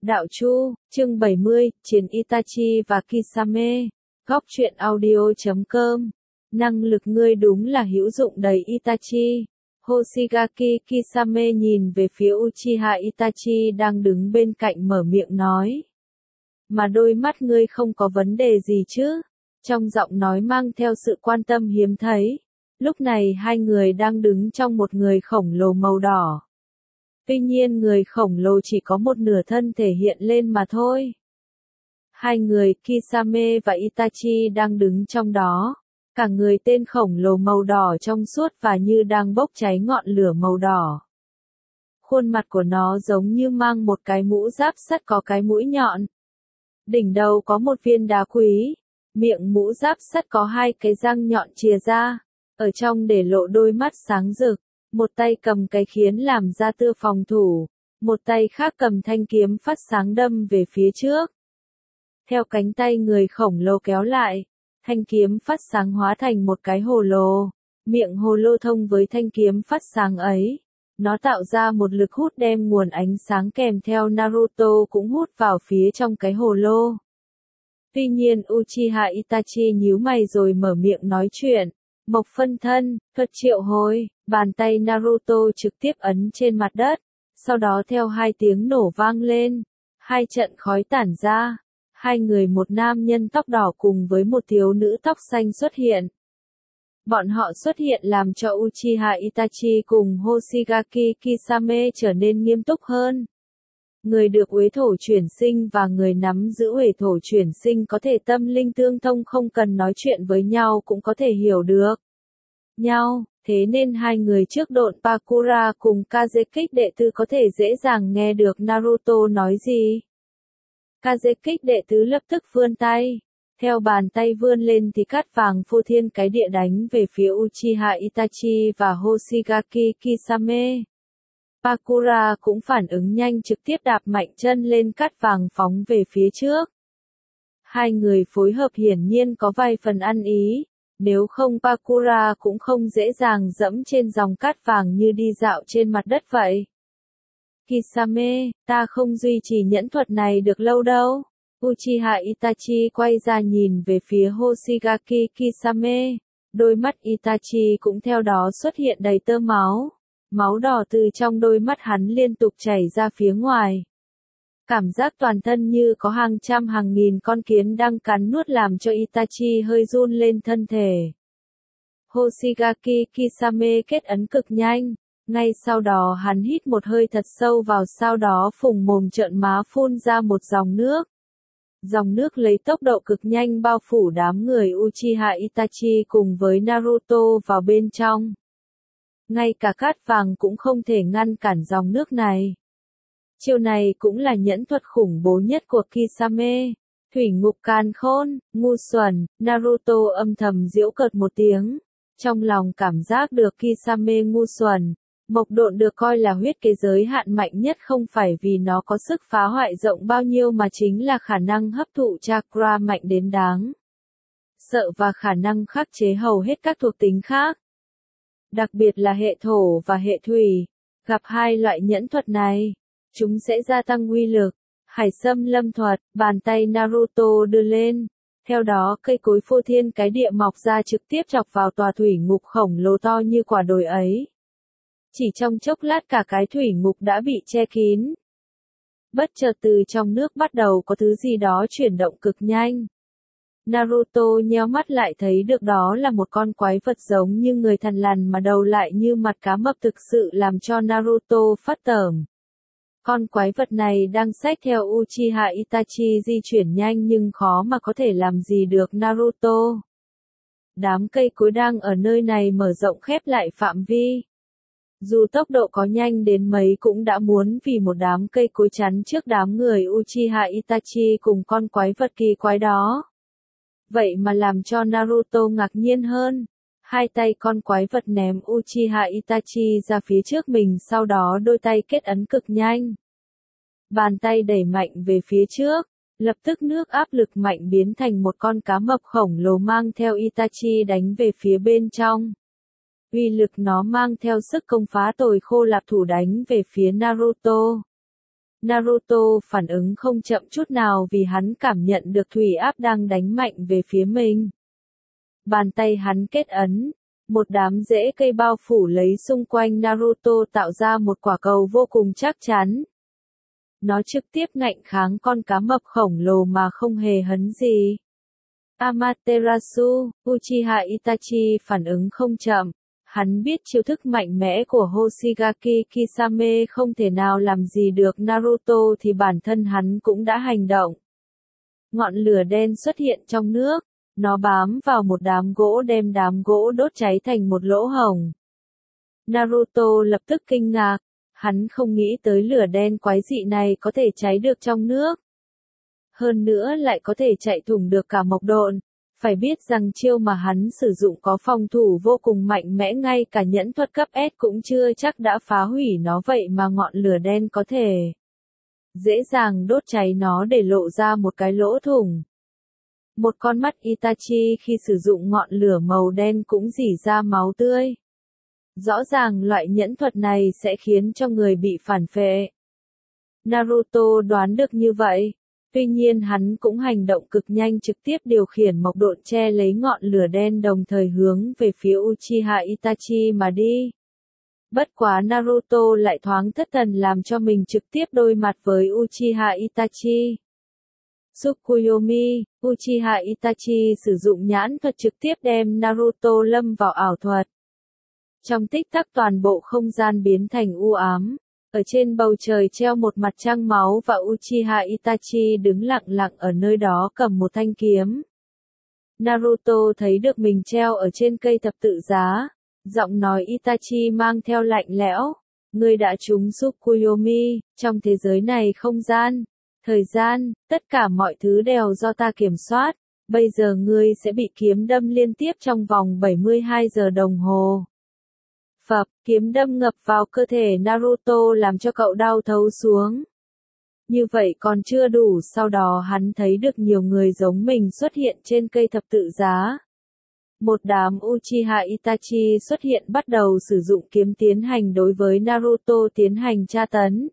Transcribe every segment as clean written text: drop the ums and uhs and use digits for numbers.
Đạo Chu, chương 70, Chiến Itachi và Kisame. Góc truyện audio.com. Năng lực ngươi đúng là hữu dụng đấy Itachi. Hoshigaki Kisame nhìn về phía Uchiha Itachi đang đứng bên cạnh mở miệng nói. Mà đôi mắt ngươi không có vấn đề gì chứ? Trong giọng nói mang theo sự quan tâm hiếm thấy. Lúc này hai người đang đứng trong một người khổng lồ màu đỏ. Tuy nhiên người khổng lồ chỉ có một nửa thân thể hiện lên mà thôi. Hai người Kisame và Itachi đang đứng trong đó. Cả người tên khổng lồ màu đỏ trong suốt và như đang bốc cháy ngọn lửa màu đỏ. Khuôn mặt của nó giống như mang một cái mũ giáp sắt có cái mũi nhọn. Đỉnh đầu có một viên đá quý. Miệng mũ giáp sắt có hai cái răng nhọn chìa ra. Ở trong để lộ đôi mắt sáng rực. Một tay cầm cái khiến làm ra tư phòng thủ, một tay khác cầm thanh kiếm phát sáng đâm về phía trước. Theo cánh tay người khổng lồ kéo lại, thanh kiếm phát sáng hóa thành một cái hồ lô, miệng hồ lô thông với thanh kiếm phát sáng ấy. Nó tạo ra một lực hút đem nguồn ánh sáng kèm theo Naruto cũng hút vào phía trong cái hồ lô. Tuy nhiên Uchiha Itachi nhíu mày rồi mở miệng nói chuyện. Mộc phân thân, thuật triệu hồi, bàn tay Naruto trực tiếp ấn trên mặt đất, sau đó theo hai tiếng nổ vang lên, hai trận khói tản ra, hai người một nam nhân tóc đỏ cùng với một thiếu nữ tóc xanh xuất hiện. Bọn họ xuất hiện làm cho Uchiha Itachi cùng Hoshigaki Kisame trở nên nghiêm túc hơn. Người được uế thổ chuyển sinh và người nắm giữ uế thổ chuyển sinh có thể tâm linh tương thông không cần nói chuyện với nhau cũng có thể hiểu được nhau, thế nên hai người trước độn Pakura cùng Kazekage đệ tử có thể dễ dàng nghe được Naruto nói gì. Kazekage đệ tử lập tức vươn tay, theo bàn tay vươn lên thì cát vàng phô thiên cái địa đánh về phía Uchiha Itachi và Hoshigaki Kisame. Pakura cũng phản ứng nhanh trực tiếp đạp mạnh chân lên cát vàng phóng về phía trước. Hai người phối hợp hiển nhiên có vài phần ăn ý, nếu không Pakura cũng không dễ dàng dẫm trên dòng cát vàng như đi dạo trên mặt đất vậy. Kisame, ta không duy trì nhẫn thuật này được lâu đâu. Uchiha Itachi quay ra nhìn về phía Hoshigaki Kisame, đôi mắt Itachi cũng theo đó xuất hiện đầy tơ máu. Máu đỏ từ trong đôi mắt hắn liên tục chảy ra phía ngoài. Cảm giác toàn thân như có hàng trăm hàng nghìn con kiến đang cắn nuốt làm cho Itachi hơi run lên thân thể. Hoshigaki Kisame kết ấn cực nhanh. Ngay sau đó hắn hít một hơi thật sâu vào sau đó phùng mồm trợn má phun ra một dòng nước. Dòng nước lấy tốc độ cực nhanh bao phủ đám người Uchiha Itachi cùng với Naruto vào bên trong. Ngay cả cát vàng cũng không thể ngăn cản dòng nước này. Chiêu này cũng là nhẫn thuật khủng bố nhất của Kisame. Thủy ngục càn khôn, ngu xuẩn, Naruto âm thầm giễu cợt một tiếng. Trong lòng cảm giác được Kisame ngu xuẩn. Mộc độn được coi là huyết kế giới hạn mạnh nhất không phải vì nó có sức phá hoại rộng bao nhiêu mà chính là khả năng hấp thụ chakra mạnh đến đáng sợ và khả năng khắc chế hầu hết các thuộc tính khác. Đặc biệt là hệ thổ và hệ thủy, gặp hai loại nhẫn thuật này, chúng sẽ gia tăng uy lực. Hải sâm lâm thuật, bàn tay Naruto đưa lên, theo đó cây cối phô thiên cái địa mọc ra trực tiếp chọc vào tòa thủy ngục khổng lồ to như quả đồi ấy. Chỉ trong chốc lát cả cái thủy ngục đã bị che kín. Bất chợt từ trong nước bắt đầu có thứ gì đó chuyển động cực nhanh. Naruto nheo mắt lại thấy được đó là một con quái vật giống như người thằn lằn mà đầu lại như mặt cá mập thực sự làm cho Naruto phát tởm. Con quái vật này đang xách theo Uchiha Itachi di chuyển nhanh nhưng khó mà có thể làm gì được Naruto. Đám cây cối đang ở nơi này mở rộng khép lại phạm vi. Dù tốc độ có nhanh đến mấy cũng đã muốn vì một đám cây cối chắn trước đám người Uchiha Itachi cùng con quái vật kỳ quái đó. Vậy mà làm cho Naruto ngạc nhiên hơn. Hai tay con quái vật ném Uchiha Itachi ra phía trước mình sau đó đôi tay kết ấn cực nhanh. Bàn tay đẩy mạnh về phía trước, lập tức nước áp lực mạnh biến thành một con cá mập khổng lồ mang theo Itachi đánh về phía bên trong. Uy lực nó mang theo sức công phá tồi khô lạp thủ đánh về phía Naruto. Naruto phản ứng không chậm chút nào vì hắn cảm nhận được thủy áp đang đánh mạnh về phía mình. Bàn tay hắn kết ấn, một đám rễ cây bao phủ lấy xung quanh Naruto tạo ra một quả cầu vô cùng chắc chắn. Nó trực tiếp ngạnh kháng con cá mập khổng lồ mà không hề hấn gì. Amaterasu, Uchiha Itachi phản ứng không chậm. Hắn biết chiêu thức mạnh mẽ của Hoshigaki Kisame không thể nào làm gì được Naruto thì bản thân hắn cũng đã hành động. Ngọn lửa đen xuất hiện trong nước, nó bám vào một đám gỗ đem đám gỗ đốt cháy thành một lỗ hổng. Naruto lập tức kinh ngạc, hắn không nghĩ tới lửa đen quái dị này có thể cháy được trong nước. Hơn nữa lại có thể chạy thủng được cả mộc độn. Phải biết rằng chiêu mà hắn sử dụng có phòng thủ vô cùng mạnh mẽ, ngay cả nhẫn thuật cấp S cũng chưa chắc đã phá hủy nó, vậy mà ngọn lửa đen có thể dễ dàng đốt cháy nó để lộ ra một cái lỗ thủng. Một con mắt Itachi khi sử dụng ngọn lửa màu đen cũng rỉ ra máu tươi. Rõ ràng loại nhẫn thuật này sẽ khiến cho người bị phản phệ. Naruto đoán được như vậy. Tuy nhiên hắn cũng hành động cực nhanh, trực tiếp điều khiển mộc độn che lấy ngọn lửa đen đồng thời hướng về phía Uchiha Itachi mà đi. Bất quá Naruto lại thoáng thất thần làm cho mình trực tiếp đối mặt với Uchiha Itachi. Tsukuyomi, Uchiha Itachi sử dụng nhãn thuật trực tiếp đem Naruto lâm vào ảo thuật. Trong tích tắc toàn bộ không gian biến thành u ám. Ở trên bầu trời treo một mặt trăng máu và Uchiha Itachi đứng lặng lặng ở nơi đó cầm một thanh kiếm. Naruto thấy được mình treo ở trên cây thập tự giá. Giọng nói Itachi mang theo lạnh lẽo. Ngươi đã trúng Tsukuyomi, trong thế giới này không gian, thời gian, tất cả mọi thứ đều do ta kiểm soát. Bây giờ ngươi sẽ bị kiếm đâm liên tiếp trong vòng 72 giờ đồng hồ. Phập, kiếm đâm ngập vào cơ thể Naruto làm cho cậu đau thấu xuống. Như vậy còn chưa đủ, sau đó hắn thấy được nhiều người giống mình xuất hiện trên cây thập tự giá. Một đám Uchiha Itachi xuất hiện bắt đầu sử dụng kiếm tiến hành đối với Naruto tiến hành tra tấn.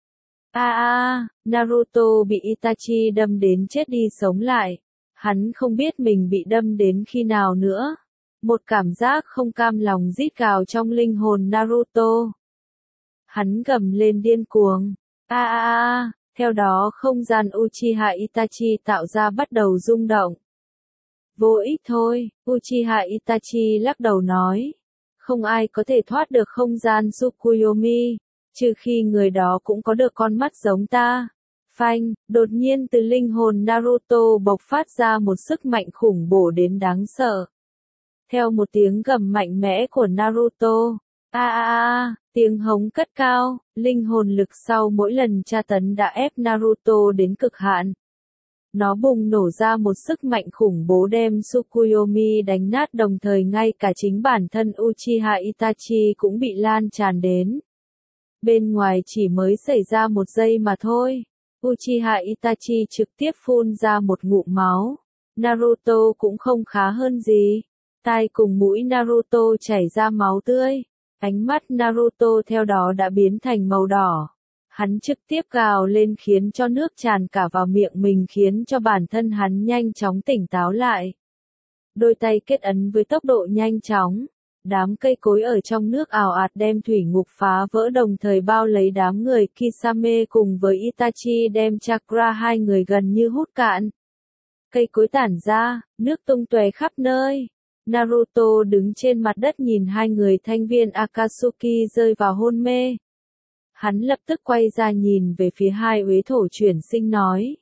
Naruto bị Itachi đâm đến chết đi sống lại. Hắn không biết mình bị đâm đến khi nào nữa. Một cảm giác không cam lòng rít gào trong linh hồn Naruto. Hắn gầm lên điên cuồng. Theo đó không gian Uchiha Itachi tạo ra bắt đầu rung động. Vô ích thôi, Uchiha Itachi lắc đầu nói. Không ai có thể thoát được không gian Tsukuyomi, trừ khi người đó cũng có được con mắt giống ta. Phanh, đột nhiên từ linh hồn Naruto bộc phát ra một sức mạnh khủng bố đến đáng sợ. Theo một tiếng gầm mạnh mẽ của Naruto, tiếng hống cất cao, linh hồn lực sau mỗi lần tra tấn đã ép Naruto đến cực hạn. Nó bùng nổ ra một sức mạnh khủng bố đem Tsukuyomi đánh nát, đồng thời ngay cả chính bản thân Uchiha Itachi cũng bị lan tràn đến. Bên ngoài chỉ mới xảy ra một giây mà thôi. Uchiha Itachi trực tiếp phun ra một ngụm máu. Naruto cũng không khá hơn gì. Tai cùng mũi Naruto chảy ra máu tươi. Ánh mắt Naruto theo đó đã biến thành màu đỏ. Hắn trực tiếp gào lên khiến cho nước tràn cả vào miệng mình, khiến cho bản thân hắn nhanh chóng tỉnh táo lại. Đôi tay kết ấn với tốc độ nhanh chóng. Đám cây cối ở trong nước ào ạt đem thủy ngục phá vỡ, đồng thời bao lấy đám người Kisame cùng với Itachi đem chakra hai người gần như hút cạn. Cây cối tản ra, nước tung tóe khắp nơi. Naruto đứng trên mặt đất nhìn hai người thanh viên Akatsuki rơi vào hôn mê. Hắn lập tức quay ra nhìn về phía hai uế thổ chuyển sinh nói.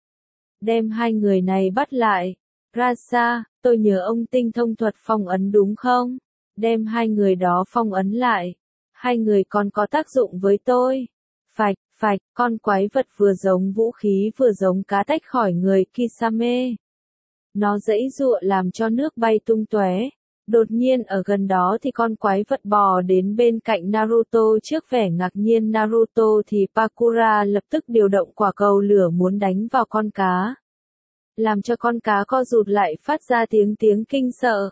Đem hai người này bắt lại. Rasa, tôi nhớ ông tinh thông thuật phong ấn đúng không? Đem hai người đó phong ấn lại. Hai người còn có tác dụng với tôi. Phạch, phạch, con quái vật vừa giống vũ khí vừa giống cá tách khỏi người Kisame. Nó giãy giụa làm cho nước bay tung tóe. Đột nhiên ở gần đó thì con quái vật bò đến bên cạnh Naruto. Trước vẻ ngạc nhiên Naruto thì Pakura lập tức điều động quả cầu lửa muốn đánh vào con cá. Làm cho con cá co rụt lại, phát ra tiếng kinh sợ.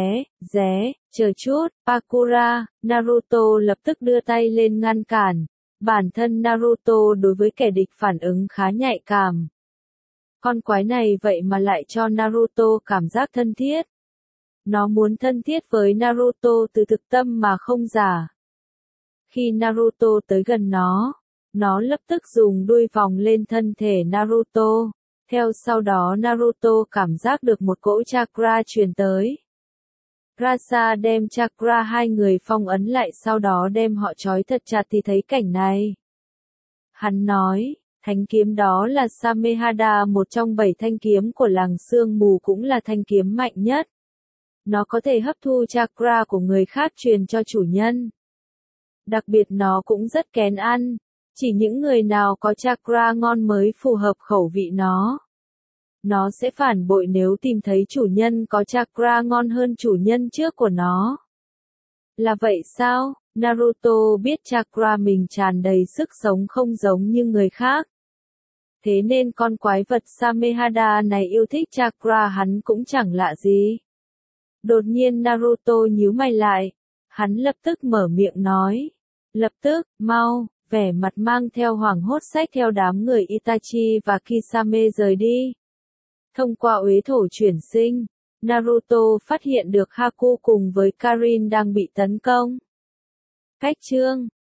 Chờ chút, Pakura, Naruto lập tức đưa tay lên ngăn cản. Bản thân Naruto đối với kẻ địch phản ứng khá nhạy cảm. Con quái này vậy mà lại cho Naruto cảm giác thân thiết. Nó muốn thân thiết với Naruto từ thực tâm mà không giả. Khi Naruto tới gần nó lập tức dùng đuôi vòng lên thân thể Naruto. Theo sau đó Naruto cảm giác được một cỗ chakra truyền tới. Rasa đem chakra hai người phong ấn lại sau đó đem họ trói thật chặt thì thấy cảnh này. Hắn nói, thanh kiếm đó là Samehada, một trong 7 thanh kiếm của làng sương mù, cũng là thanh kiếm mạnh nhất. Nó có thể hấp thu chakra của người khác truyền cho chủ nhân. Đặc biệt nó cũng rất kén ăn, chỉ những người nào có chakra ngon mới phù hợp khẩu vị nó. Nó sẽ phản bội nếu tìm thấy chủ nhân có chakra ngon hơn chủ nhân trước của nó. Là vậy sao? Naruto biết chakra mình tràn đầy sức sống không giống như người khác. Thế nên con quái vật Samehada này yêu thích chakra hắn cũng chẳng lạ gì. Đột nhiên Naruto nhíu mày lại. Hắn lập tức mở miệng nói. Lập tức, mau, vẻ mặt mang theo hoảng hốt xách theo đám người Itachi và Kisame rời đi. Thông qua uế thổ chuyển sinh, Naruto phát hiện được Haku cùng với Karin đang bị tấn công. Cách chương